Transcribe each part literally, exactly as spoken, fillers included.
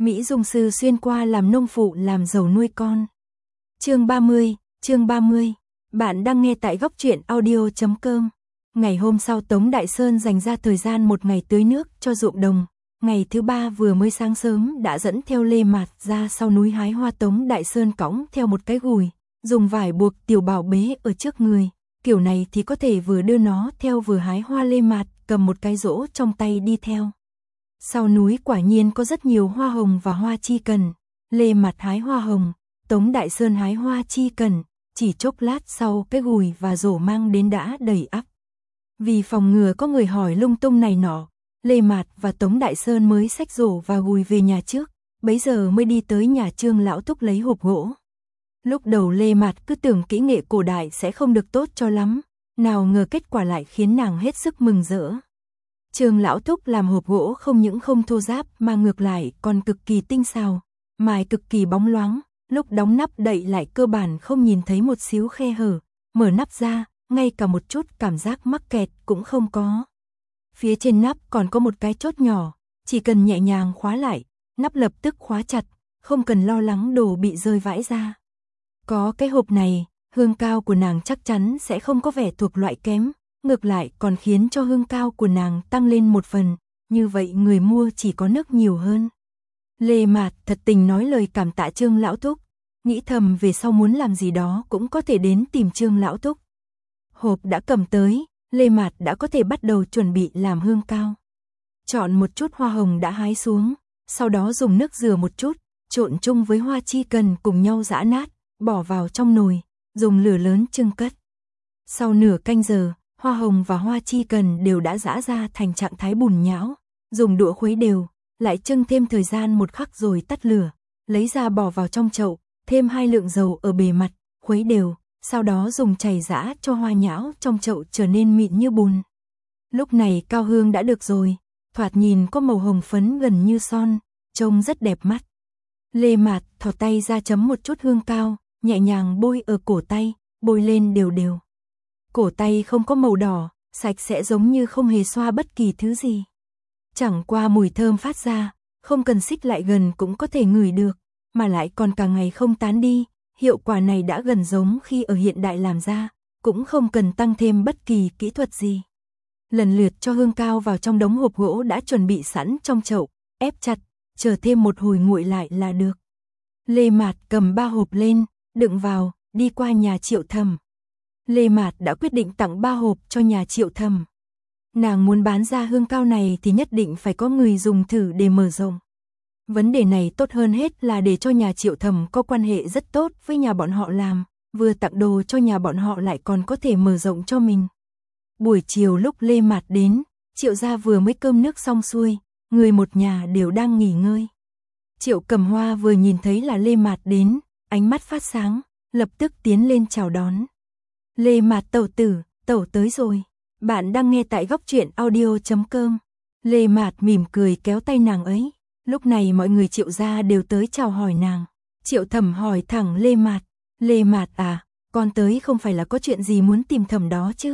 Mỹ Dung sư xuyên qua làm nông phụ làm giàu nuôi con. Chương ba mươi, chương ba mươi. Bạn đang nghe tại góc truyện audio chấm com. Ngày hôm sau Tống Đại Sơn dành ra thời gian một ngày tưới nước cho ruộng đồng. Ngày thứ ba vừa mới sáng sớm đã dẫn theo Lê Mạt ra sau núi hái hoa. Tống Đại Sơn cõng theo một cái gùi, dùng vải buộc Tiểu Bảo bế ở trước người. Kiểu này thì có thể vừa đưa nó theo vừa hái hoa. Lê Mạt cầm một cái rổ trong tay đi theo. Sau núi quả nhiên có rất nhiều hoa hồng và hoa chi cần. Lê Mạt hái hoa hồng, Tống Đại Sơn hái hoa chi cần. Chỉ chốc lát sau cái gùi và rổ mang đến đã đầy ắp. Vì phòng ngừa có người hỏi lung tung này nọ, Lê Mạt và Tống Đại Sơn mới xách rổ và gùi về nhà trước, bấy giờ mới đi tới nhà Trương Lão Thúc lấy hộp gỗ. Lúc đầu Lê Mạt cứ tưởng kỹ nghệ cổ đại sẽ không được tốt cho lắm, nào ngờ kết quả lại khiến nàng hết sức mừng rỡ. Trương Lão Thúc làm hộp gỗ không những không thô ráp mà ngược lại còn cực kỳ tinh xảo, mài cực kỳ bóng loáng, lúc đóng nắp đậy lại cơ bản không nhìn thấy một xíu khe hở, mở nắp ra, ngay cả một chút cảm giác mắc kẹt cũng không có. Phía trên nắp còn có một cái chốt nhỏ, chỉ cần nhẹ nhàng khóa lại, nắp lập tức khóa chặt, không cần lo lắng đồ bị rơi vãi ra. Có cái hộp này, hương cao của nàng chắc chắn sẽ không có vẻ thuộc loại kém, ngược lại còn khiến cho hương cao của nàng tăng lên một phần, như vậy người mua chỉ có nước nhiều hơn. Lê Mạt thật tình nói lời cảm tạ Trương Lão Thúc, nghĩ thầm về sau muốn làm gì đó cũng có thể đến tìm Trương Lão Thúc. Hộp đã cầm tới, Lê Mạt đã có thể bắt đầu chuẩn bị làm hương cao. Chọn một chút hoa hồng đã hái xuống, sau đó dùng nước rửa một chút, trộn chung với hoa chi cần cùng nhau giã nát, bỏ vào trong nồi, dùng lửa lớn chưng cất. Sau nửa canh giờ, hoa hồng và hoa chi cần đều đã giã ra thành trạng thái bùn nhão, dùng đũa khuấy đều, lại chưng thêm thời gian một khắc rồi tắt lửa, lấy ra bỏ vào trong chậu, thêm hai lượng dầu ở bề mặt, khuấy đều, sau đó dùng chày giã cho hoa nhão trong chậu trở nên mịn như bùn. Lúc này cao hương đã được rồi, thoạt nhìn có màu hồng phấn gần như son, trông rất đẹp mắt. Lê Mạt thò tay ra chấm một chút hương cao, nhẹ nhàng bôi ở cổ tay, bôi lên đều đều. Cổ tay không có màu đỏ, sạch sẽ giống như không hề xoa bất kỳ thứ gì. Chẳng qua mùi thơm phát ra, không cần xích lại gần cũng có thể ngửi được, mà lại còn cả ngày không tán đi, hiệu quả này đã gần giống khi ở hiện đại làm ra, cũng không cần tăng thêm bất kỳ kỹ thuật gì. Lần lượt cho hương cao vào trong đống hộp gỗ đã chuẩn bị sẵn trong chậu, ép chặt, chờ thêm một hồi nguội lại là được. Lê Mạt cầm ba hộp lên, đựng vào, đi qua nhà Triệu Thầm. Lê Mạt đã quyết định tặng ba hộp cho nhà Triệu Thầm. Nàng muốn bán ra hương cao này thì nhất định phải có người dùng thử để mở rộng. Vấn đề này tốt hơn hết là để cho nhà Triệu Thầm có quan hệ rất tốt với nhà bọn họ làm, vừa tặng đồ cho nhà bọn họ lại còn có thể mở rộng cho mình. Buổi chiều lúc Lê Mạt đến, Triệu gia vừa mới cơm nước xong xuôi, người một nhà đều đang nghỉ ngơi. Triệu Cầm Hoa vừa nhìn thấy là Lê Mạt đến, ánh mắt phát sáng, lập tức tiến lên chào đón. Lê Mạt tẩu tử, tẩu tới rồi. Bạn đang nghe tại góc truyện audio chấm com. Lê Mạt mỉm cười kéo tay nàng ấy. Lúc này mọi người Triệu gia đều tới chào hỏi nàng. Triệu Thẩm hỏi thẳng Lê Mạt. Lê Mạt à, con tới không phải là có chuyện gì muốn tìm Thẩm đó chứ?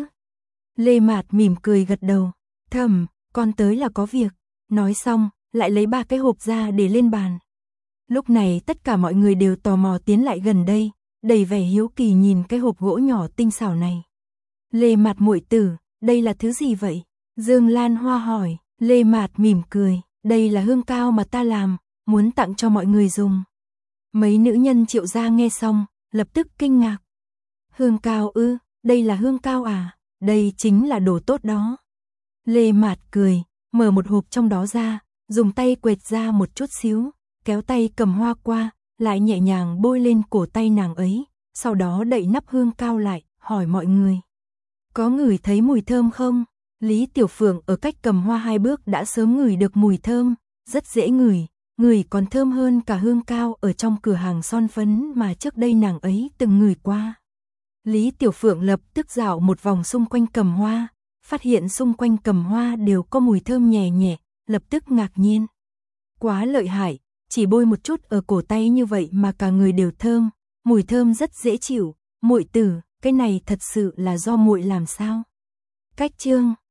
Lê Mạt mỉm cười gật đầu. Thẩm, con tới là có việc. Nói xong, lại lấy ba cái hộp ra để lên bàn. Lúc này tất cả mọi người đều tò mò tiến lại gần đây, đầy vẻ hiếu kỳ nhìn cái hộp gỗ nhỏ tinh xảo này. Lê Mạt muội tử, đây là thứ gì vậy? Dương Lan Hoa hỏi. Lê Mạt mỉm cười. Đây là hương cao mà ta làm, muốn tặng cho mọi người dùng. Mấy nữ nhân Triệu gia nghe xong, lập tức kinh ngạc. Hương cao ư, đây là hương cao à? Đây chính là đồ tốt đó. Lê Mạt cười, mở một hộp trong đó ra, dùng tay quệt ra một chút xíu, kéo tay cầm hoa qua, lại nhẹ nhàng bôi lên cổ tay nàng ấy, sau đó đậy nắp hương cao lại, hỏi mọi người. Có ngửi thấy mùi thơm không? Lý Tiểu Phượng ở cách cầm hoa hai bước đã sớm ngửi được mùi thơm, rất dễ ngửi, ngửi còn thơm hơn cả hương cao ở trong cửa hàng son phấn mà trước đây nàng ấy từng ngửi qua. Lý Tiểu Phượng lập tức dạo một vòng xung quanh cầm hoa, phát hiện xung quanh cầm hoa đều có mùi thơm nhẹ nhẹ, lập tức ngạc nhiên. Quá lợi hại, chỉ bôi một chút ở cổ tay như vậy mà cả người đều thơm, mùi thơm rất dễ chịu, muội tử, cái này thật sự là do muội làm sao? Cách chương